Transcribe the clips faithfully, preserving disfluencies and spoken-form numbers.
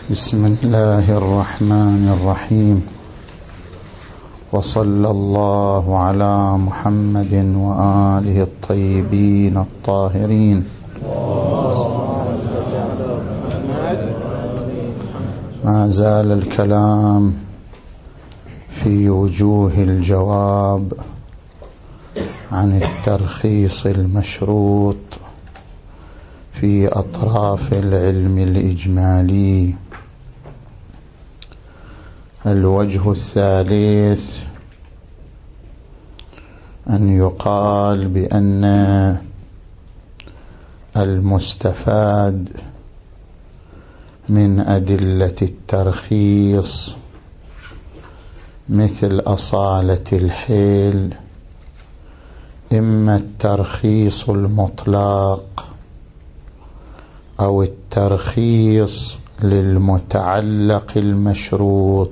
بسم الله الرحمن الرحيم، وصلى الله على محمد وآله الطيبين الطاهرين. ما زال الكلام في وجوه الجواب عن الترخيص المشروط في أطراف العلم الإجمالي. الوجه الثالث أن يقال بأن المستفاد من أدلة الترخيص مثل أصالة الحيل إما الترخيص المطلق أو الترخيص للمتعلق المشروط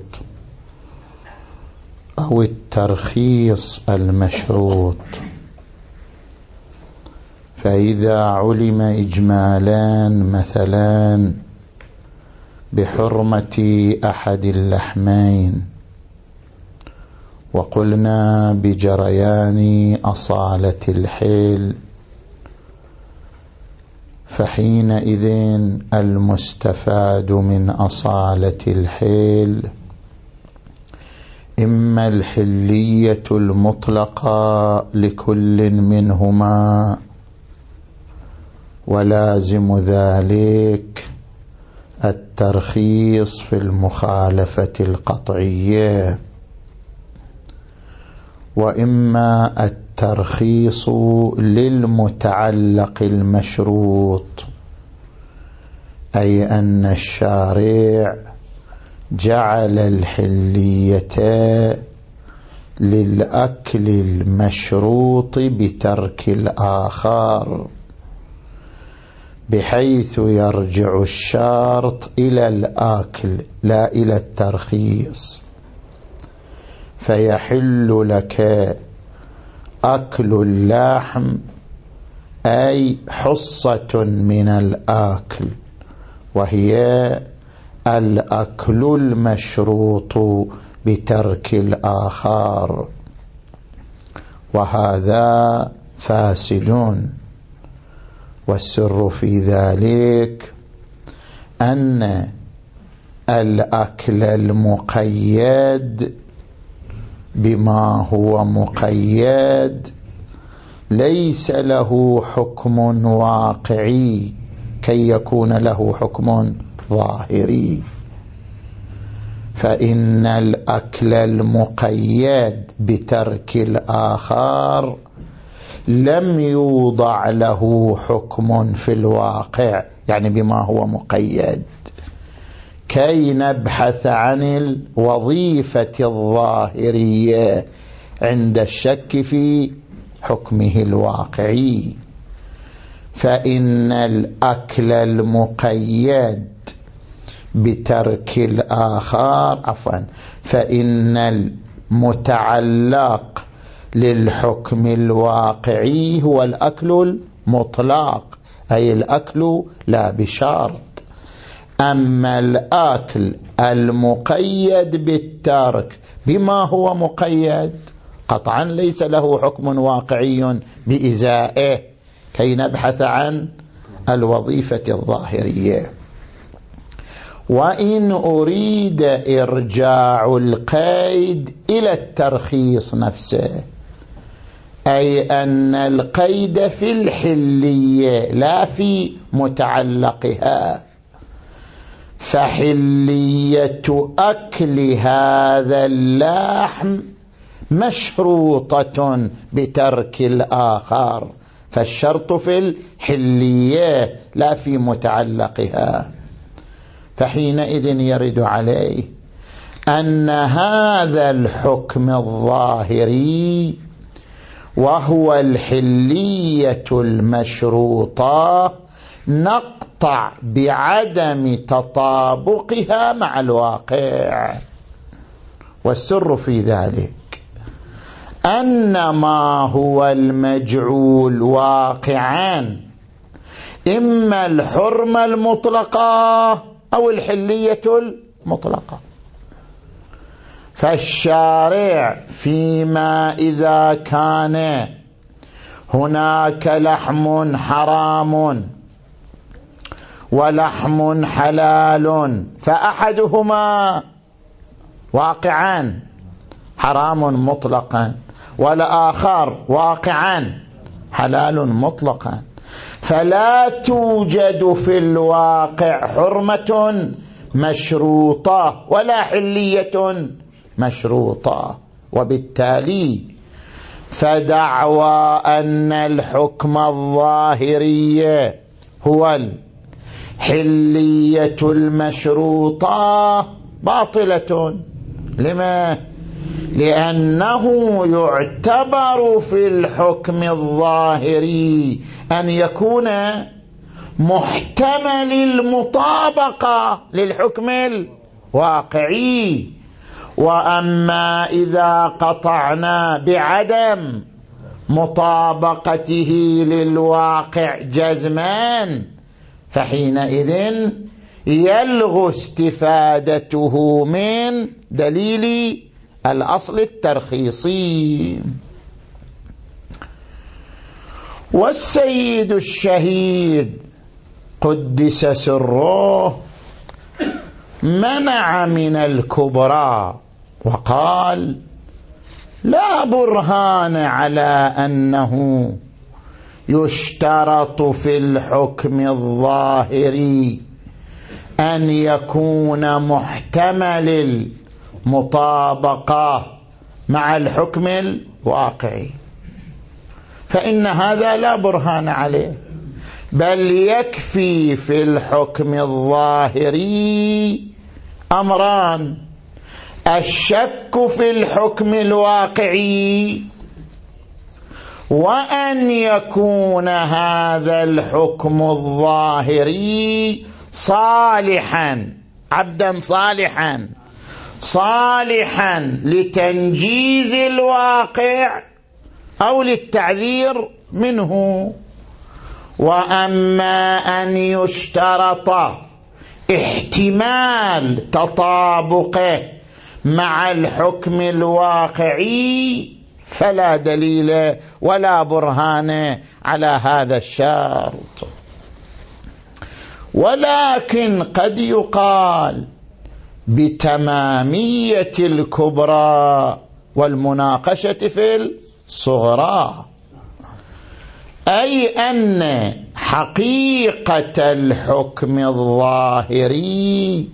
أو الترخيص المشروط. فإذا علم إجمالا مثلا بحرمة أحد اللحمين وقلنا بجريان أصالة الحيل، فحينئذ المستفاد من أصالة الحيل إما الحلية المطلقة لكل منهما، ولازم ذلك الترخيص في المخالفة القطعية، وإما الترخيص للمتعلق المشروط، أي أن الشارع جعل الحلية للأكل المشروط بترك الآخر، بحيث يرجع الشرط إلى الأكل لا إلى الترخيص. فيحل لك أكل اللحم أي حصة من الأكل، وهي الأكل المشروط بترك الآخر، وهذا فاسد. والسر في ذلك أن الأكل المقيد بما هو مقيد ليس له حكم واقعي كي يكون له حكم ظاهري. فإن الأكل المقيد بترك الآخر لم يوضع له حكم في الواقع، يعني بما هو مقيد، كي نبحث عن الوظيفة الظاهرية عند الشك في حكمه الواقعي. فإن الأكل المقيد بترك الآخر عفوا فإن المتعلق للحكم الواقعي هو الأكل المطلق، أي الأكل لا بشرط. أما الأكل المقيد بالترك بما هو مقيد قطعا ليس له حكم واقعي بإزائه، كي نبحث عن الوظيفة الظاهرية. وإن أريد إرجاع القيد إلى الترخيص نفسه، أي أن القيد في الحلية لا في متعلقها، فحلية أكل هذا اللحم مشروطة بترك الآخر، فالشرط في الحلية لا في متعلقها. فحينئذ يرد عليه أن هذا الحكم الظاهري وهو الحلية المشروطة نقطع بعدم تطابقها مع الواقع. والسر في ذلك أن ما هو المجعول واقعا إما الحرمة المطلقة أو الحلية المطلقة. فالشارع فيما إذا كان هناك لحم حرام ولحم حلال فأحدهما واقعان حرام مطلقا والآخر واقعان حلال مطلقا، فلا توجد في الواقع حرمة مشروطة ولا حلية مشروطة، وبالتالي فدعوى أن الحكم الظاهري هو الحلية المشروطة باطلة. لما؟ لأنه يعتبر في الحكم الظاهري أن يكون محتمل المطابقة للحكم الواقعي، وأما إذا قطعنا بعدم مطابقته للواقع جزمان فحينئذ يلغو استفادته من دليل الأصل الترخيصي. والسيد الشهيد قدس سره منع من الكبرى وقال لا برهان على أنه يشترط في الحكم الظاهري أن يكون محتمل المطابقة مع الحكم الواقعي، فإن هذا لا برهان عليه، بل يكفي في الحكم الظاهري أمران: الشك في الحكم الواقعي، وأن يكون هذا الحكم الظاهري صالحا عبدا صالحا صالحا لتنجيز الواقع أو للتعذير منه. وأما أن يشترط احتمال تطابقه مع الحكم الواقعي فلا دليل ولا برهان على هذا الشرط. ولكن قد يقال بتمامية الكبرى والمناقشة في الصغرى، أي أن حقيقة الحكم الظاهري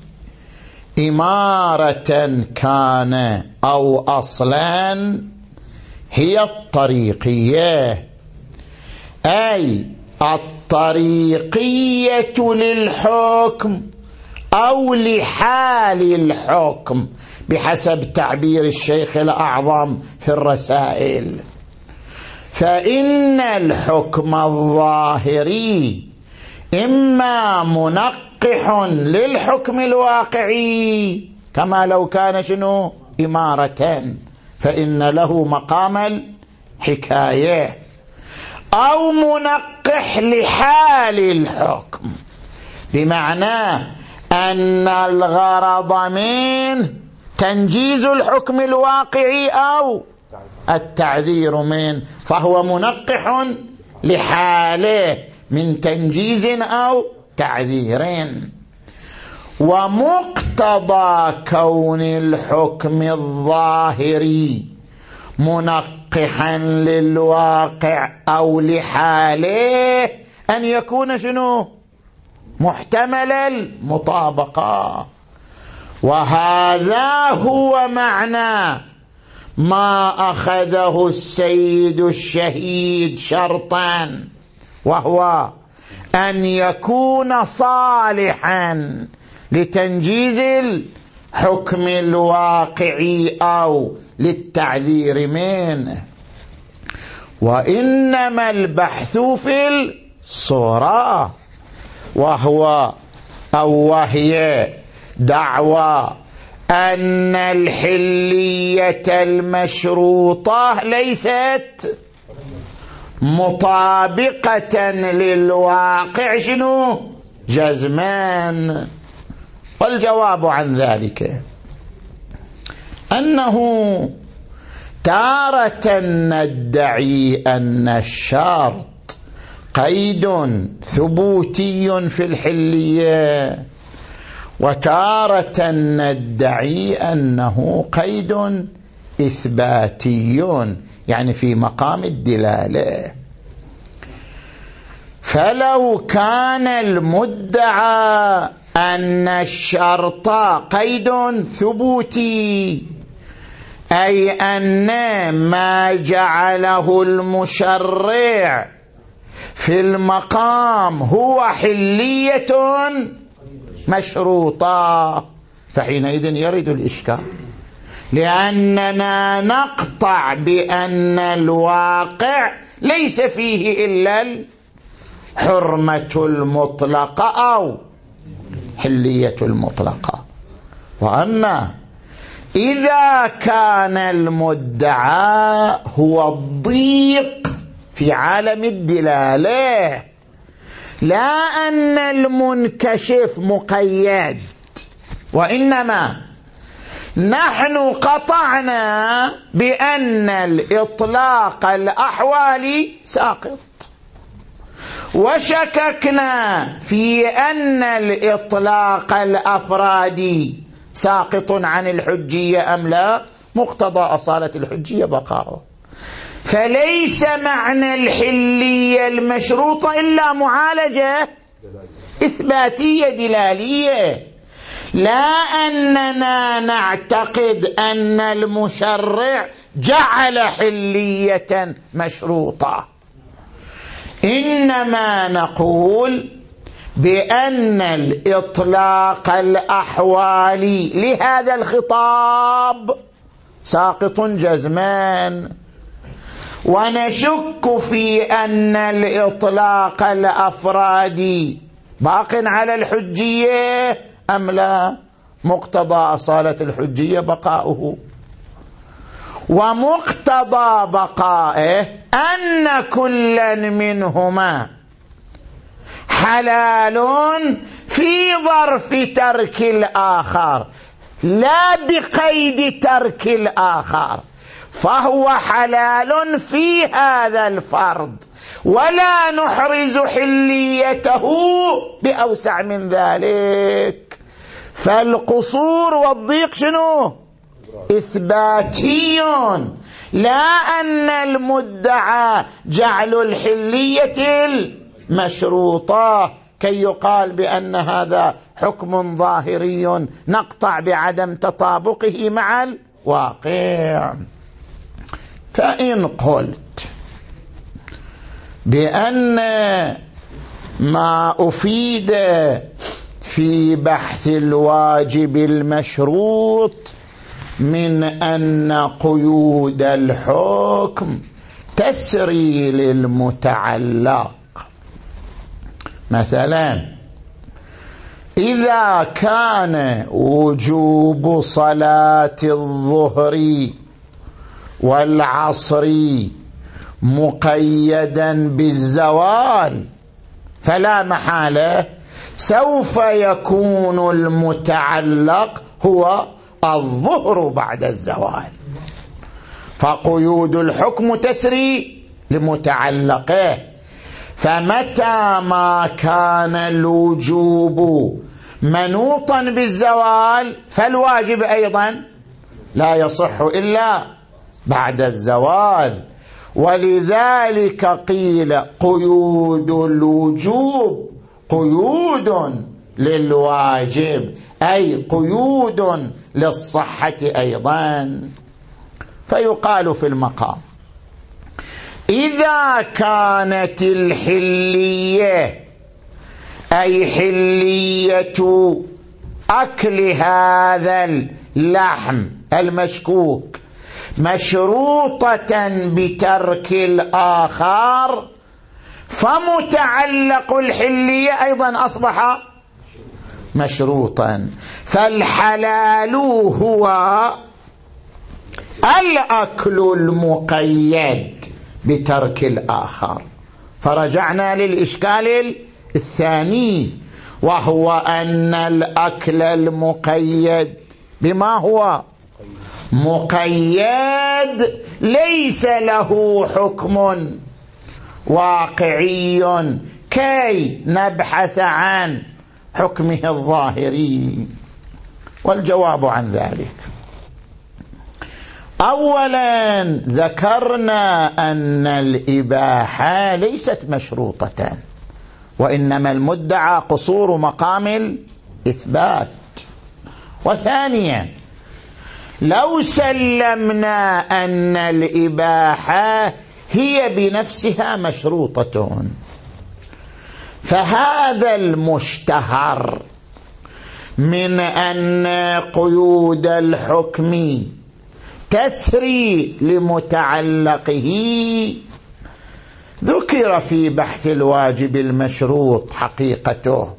إمارة كان أو أصلا هي الطريقية، أي الطريقية للحكم أو لحال الحكم بحسب تعبير الشيخ الأعظم في الرسائل. فإن الحكم الظاهري إما منقح للحكم الواقعي كما لو كان شنو إمارة فإن له مقام الحكاية، أو منقح لحال الحكم بمعنى أن الغرض منه تنجيز الحكم الواقعي أو التعذير منه، فهو منقح لحاله من تنجيز أو تعذير. ومقتضى كون الحكم الظاهري منقحا للواقع أو لحاله أن يكون شنو محتمل المطابقة. وهذا هو معنى ما أخذه السيد الشهيد شرطا، وهو أن يكون صالحا لتنجيز الحكم الواقعي أو للتعذير منه. وإنما البحث في الصورة، وهو أو وهي دعوى أن الحلية المشروطة ليست مطابقة للواقع شنو جزمان، والجواب عن ذلك أنه تارة ندعي أن الشرط قيد ثبوتي في الحلية، وتارة ندعي أنه قيد إثباتي، يعني في مقام الدلالة. فلو كان المدعى أن الشرط قيد ثبوتي، أي أن ما جعله المشرع في المقام هو حلية مشروطة، فحينئذ يرد الإشكال، لأننا نقطع بأن الواقع ليس فيه إلا الحرمة المطلقة أو حلية المطلقة. وأما إذا كان المدعى هو الضيق في عالم الدلالة، لا أن المنكشف مقيد، وإنما نحن قطعنا بأن الإطلاق الأحوالي ساقط، وشككنا في أن الإطلاق الأفرادي ساقط عن الحجية أم لا، مقتضى أصالة الحجية بقاؤه. فليس معنى الحلية المشروطة إلا معالجة إثباتية دلالية، لا أننا نعتقد أن المشرع جعل حلية مشروطة، إنما نقول بأن الإطلاق الأحوالي لهذا الخطاب ساقط جزمان، ونشك في أن الإطلاق الأفرادي باق على الحجية أم لا، مقتضى أصالة الحجية بقاؤه، ومقتضى بقائه أن كلا منهما حلال في ظرف ترك الآخر لا بقيد ترك الآخر، فهو حلال في هذا الفرض، ولا نحرز حليته بأوسع من ذلك. فالقصور والضيق شنو؟ إثباتي، لا أن المدعى جعل الحلية المشروطة كي يقال بأن هذا حكم ظاهري نقطع بعدم تطابقه مع الواقع. فإن قلت بأن ما أفيد في بحث الواجب المشروط من أن قيود الحكم تسري للمتعلق، مثلا إذا كان وجوب صلاة الظهر والعصر مقيدا بالزوال، فلا محالة سوف يكون المتعلق هو الظهر بعد الزوال، فقيود الحكم تسري لمتعلقه. فمتى ما كان الوجوب منوطا بالزوال فالواجب أيضا لا يصح إلا بعد الزوال، ولذلك قيل قيود الوجوب قيود للواجب، أي قيود للصحة أيضا. فيقال في المقام إذا كانت الحلية أي حلية أكل هذا اللحم المشكوك مشروطة بترك الآخر، فمتعلق الحلية أيضا أصبح مشروطا. فالحلال هو الأكل المقيد بترك الآخر. فرجعنا للإشكال الثاني، وهو أن الأكل المقيد بما هو مقيد ليس له حكم واقعي كي نبحث عن حكمه الظاهري. والجواب عن ذلك: أولا ذكرنا أن الإباحة ليست مشروطة، وإنما المدعى قصور مقام الإثبات. وثانيا لو سلمنا أن الإباحة هي بنفسها مشروطة، فهذا المشتهر من أن قيود الحكم تسري لمتعلقه ذكر في بحث الواجب المشروط حقيقته،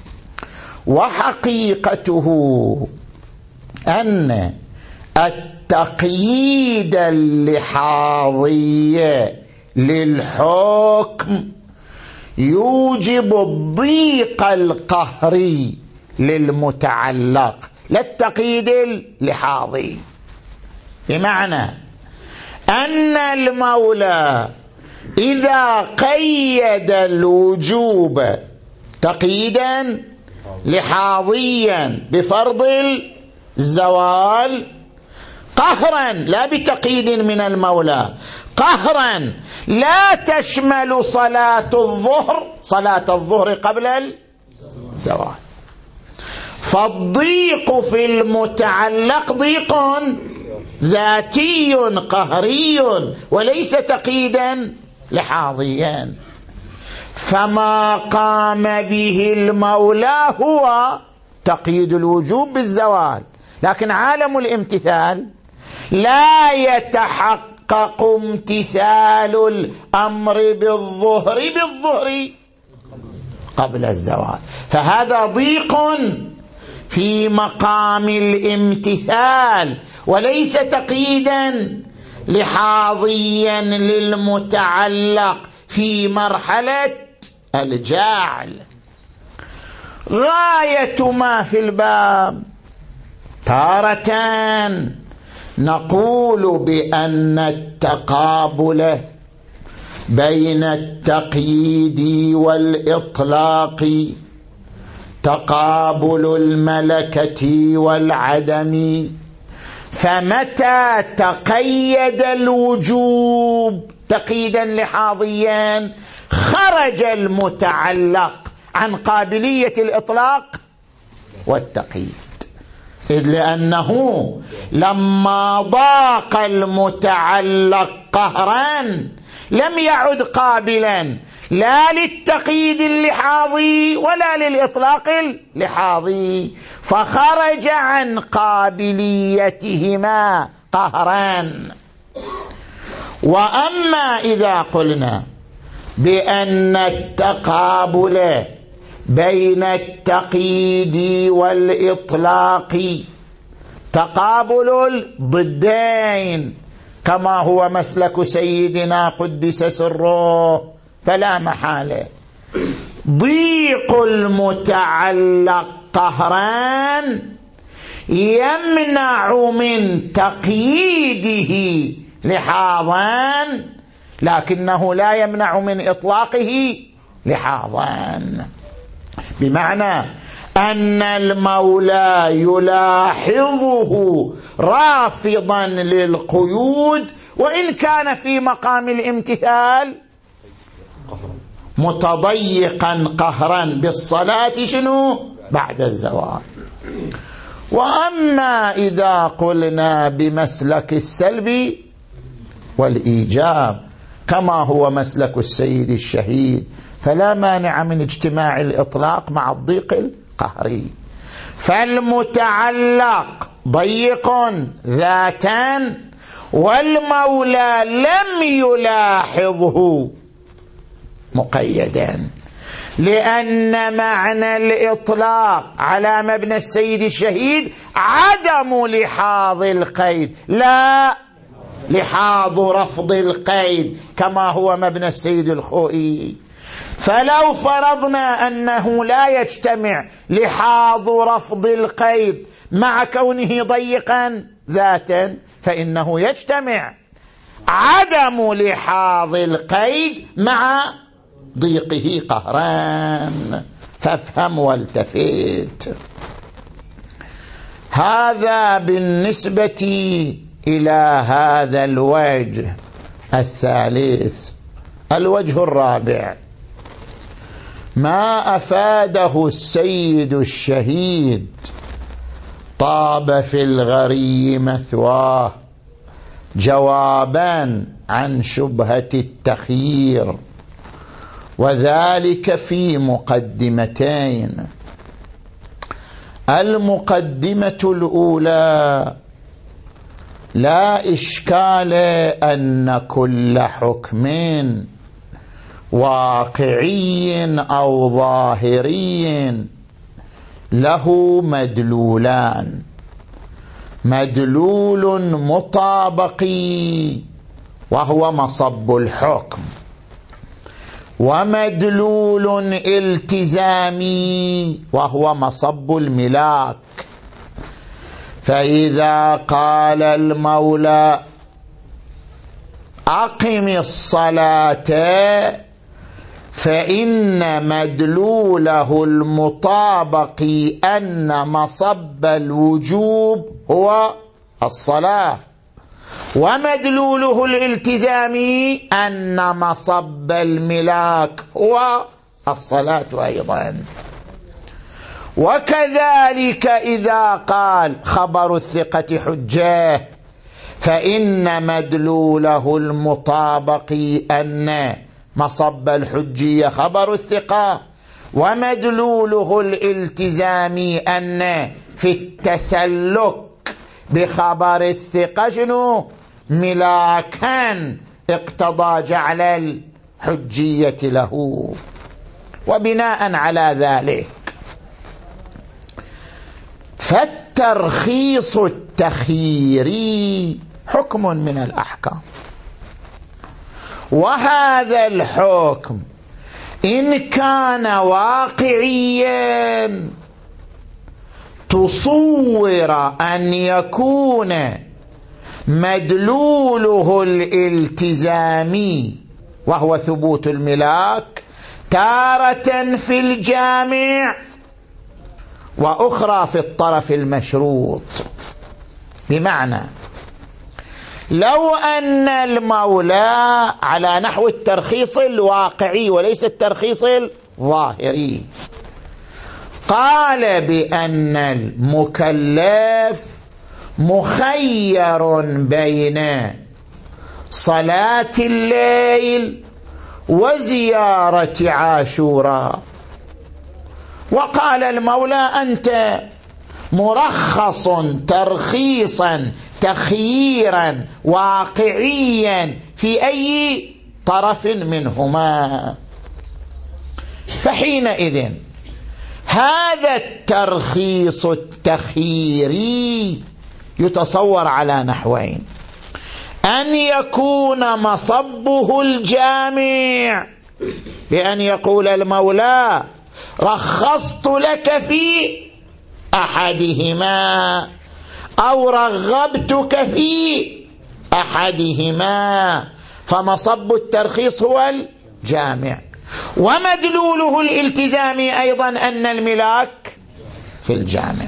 وحقيقته أن التقييد اللحاظي للحكم يوجب الضيق القهري للمتعلق، لا التقييد اللحاظي. بمعنى أن المولى إذا قيد الوجوب تقييدا لحاظيا بفرض الزوال قهرا، لا بتقييد من المولى، قهرا لا تشمل صلاة الظهر صلاة الظهر قبل الزوال، فالضيق في المتعلق ضيق ذاتي قهري وليس تقييدا لحاظيا. فما قام به المولى هو تقييد الوجوب بالزوال، لكن عالم الامتثال لا يتحقق امتثال الأمر بالظهر بالظهر قبل الزوال، فهذا ضيق في مقام الامتثال وليس تقييدا لحاظيا للمتعلق في مرحلة الجعل. غاية ما في الباب تارة نقول بأن التقابل بين التقييد والإطلاق تقابل الملكة والعدم، فمتى تقيد الوجوب تقييدا لحاظيا خرج المتعلق عن قابلية الإطلاق والتقييد، إذ لأنه لما ضاق المتعلق قهرا لم يعد قابلا لا للتقييد اللحاظي ولا للإطلاق اللحاظي، فخرج عن قابليتهما قهرا. وأما إذا قلنا بأن التقابل بين التقييد والإطلاق تقابل الضدين كما هو مسلك سيدنا قدس سره، فلا محالة ضيق المتعلق قهران يمنع من تقييده لحاظا، لكنه لا يمنع من إطلاقه لحاظا، بمعنى أن المولى يلاحظه رافضا للقيود وإن كان في مقام الامتثال متضيقا قهرا بالصلاة شنو بعد الزوال. وأما إذا قلنا بمسلك السلب والإيجاب كما هو مسلك السيد الشهيد، فلا مانع من اجتماع الإطلاق مع الضيق القهري، فالمتعلق ضيق ذاتا والمولى لم يلاحظه مقيدا، لأن معنى الإطلاق على مبنى السيد الشهيد عدم لحاظ القيد لا لحاظ رفض القيد كما هو مبنى السيد الخوئي. فلو فرضنا أنه لا يجتمع لحاظ رفض القيد مع كونه ضيقا ذاتا، فإنه يجتمع عدم لحاظ القيد مع ضيقه قهران. فافهم والتفت. هذا بالنسبة إلى هذا الوجه الثالث. الوجه الرابع ما أفاده السيد الشهيد طاب في الغري مثواه جوابا عن شبهة التخيير، وذلك في مقدمتين. المقدمة الأولى: لا إشكال أن كل حكم واقعي أو ظاهري له مدلولان: مدلول مطابقي وهو مصب الحكم، ومدلول التزامي وهو مصب الملاك. فإذا قال المولى أقم الصلاة فإن مدلوله المطابق أن مصب الوجوب هو الصلاة، ومدلوله الالتزامي أن مصب الملاك هو الصلاة أيضا. وكذلك إذا قال خبر الثقة حجة فإن مدلوله المطابق أن مصب الحجية خبر الثقة، ومدلوله الالتزامي أن في التسلك بخبر الثقة شنو؟ ملاكا اقتضى جعل الحجية له. وبناء على ذلك فالترخيص التخييري حكم من الأحكام، وهذا الحكم إن كان واقعيا تصور أن يكون مدلوله الالتزامي وهو ثبوت الملاك تارة في الجامع وأخرى في الطرف المشروط. بمعنى لو أن المولى على نحو الترخيص الواقعي وليس الترخيص الظاهري قال بأن المكلف مخير بين صلاة الليل وزيارة عاشوراء، وقال المولى أنت مرخص ترخيصا تخييرا واقعيا في أي طرف منهما، فحينئذ هذا الترخيص التخييري يتصور على نحوين: أن يكون مصبه الجامع بأن يقول المولى رخصت لك في أحدهما أو رغبتك في أحدهما، فمصب الترخيص هو الجامع، ومدلوله الالتزامي أيضا أن الملاك في الجامع.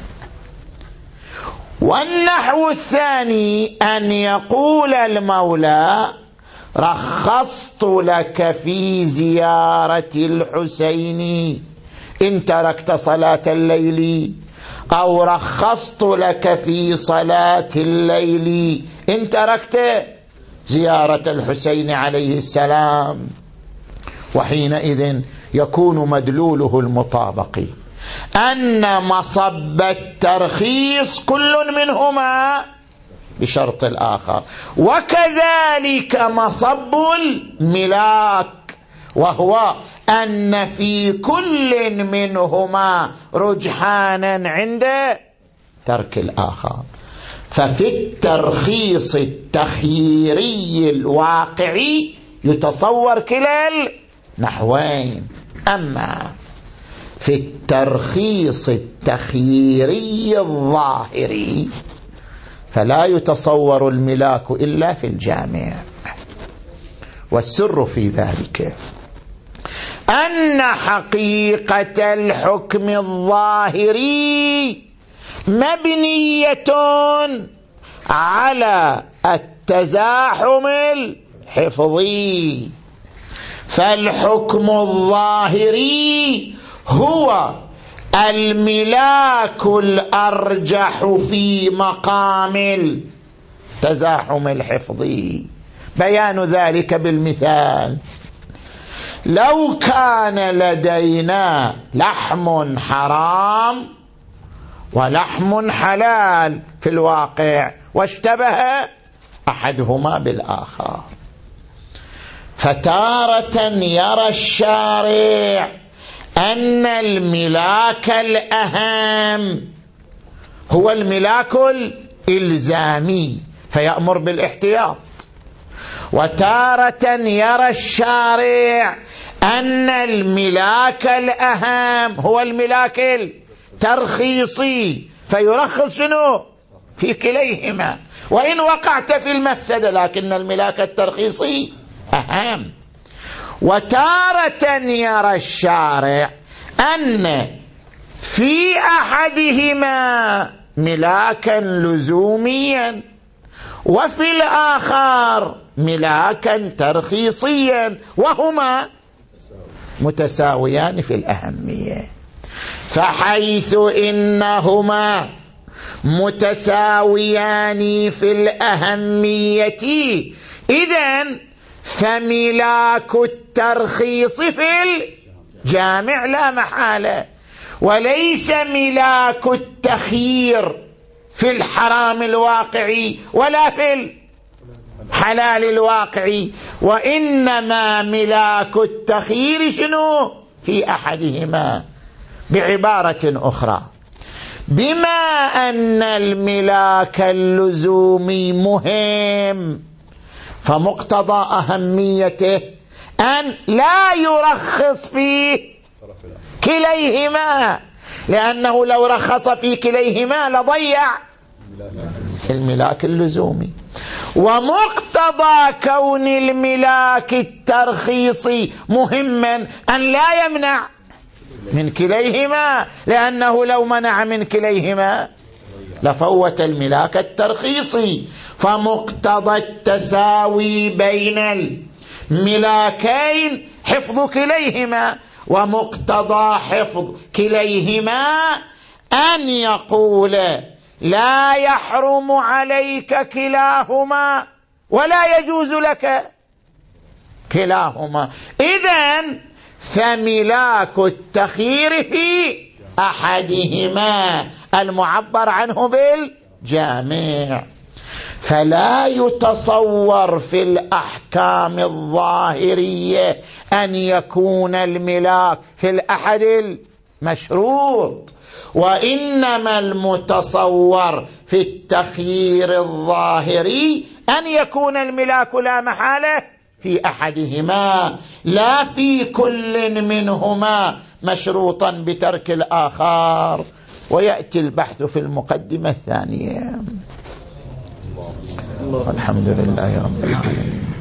والنحو الثاني أن يقول المولى رخصت لك في زيارة الحسين إن تركت صلاة الليل، أو رخصت لك في صلاة الليل إن تركت زيارة الحسين عليه السلام. وحينئذ يكون مدلوله المطابق أن مصب الترخيص كل منهما بشرط الآخر، وكذلك مصب الملاك، وهو أن في كل منهما رجحانا عند ترك الآخر. ففي الترخيص التخييري الواقعي يتصور كلا النحوين. أما في الترخيص التخييري الظاهري فلا يتصور الملاك إلا في الجامع. والسر في ذلك أن حقيقة الحكم الظاهري مبنية على التزاحم الحفظي، فالحكم الظاهري هو الملاك الأرجح في مقام التزاحم الحفظي. بيان ذلك بالمثال: لو كان لدينا لحم حرام ولحم حلال في الواقع واشتبه أحدهما بالآخر، فتارة يرى الشارع أن الملاك الأهم هو الملاك الإلزامي فيأمر بالاحتياط، وتارة يرى الشارع أن الملاك الأهم هو الملاك الترخيصي فيرخص شنو في كليهما، وإن وقعت في المفسدة لكن الملاك الترخيصي أهم. وتارة يرى الشارع أن في أحدهما ملاكا لزوميا وفي الآخر ملاكا ترخيصيا وهما متساويان في الأهمية، فحيث إنهما متساويان في الأهمية إذن فملاك الترخيص في الجامع لا محالة، وليس ملاك التخيير في الحرام الواقعي ولا في الحلال الواقعي، وإنما ملاك التخيير شنو في أحدهما. بعبارة أخرى، بما أن الملاك اللزومي مهم فمقتضى أهميته أن لا يرخص في كليهما، لأنه لو رخص في كليهما لضيع الملاك اللزومي. ومقتضى كون الملاك الترخيصي مهما أن لا يمنع من كليهما، لأنه لو منع من كليهما لفوت الملاك الترخيصي. فمقتضى التساوي بين الملاكين حفظ كليهما، ومقتضى حفظ كليهما أن يقول لا يحرم عليك كلاهما ولا يجوز لك كلاهما. إذن فملاك التخيير في أحدهما المعبر عنه بالجامع، فلا يتصور في الأحكام الظاهرية أن يكون الملاك في الأحد المشروط، وإنما المتصور في التخيير الظاهري أن يكون الملاك لا محالة في أحدهما لا في كل منهما مشروطا بترك الآخر. ويأتي البحث في المقدمة الثانية. الحمد لله رب العالمين.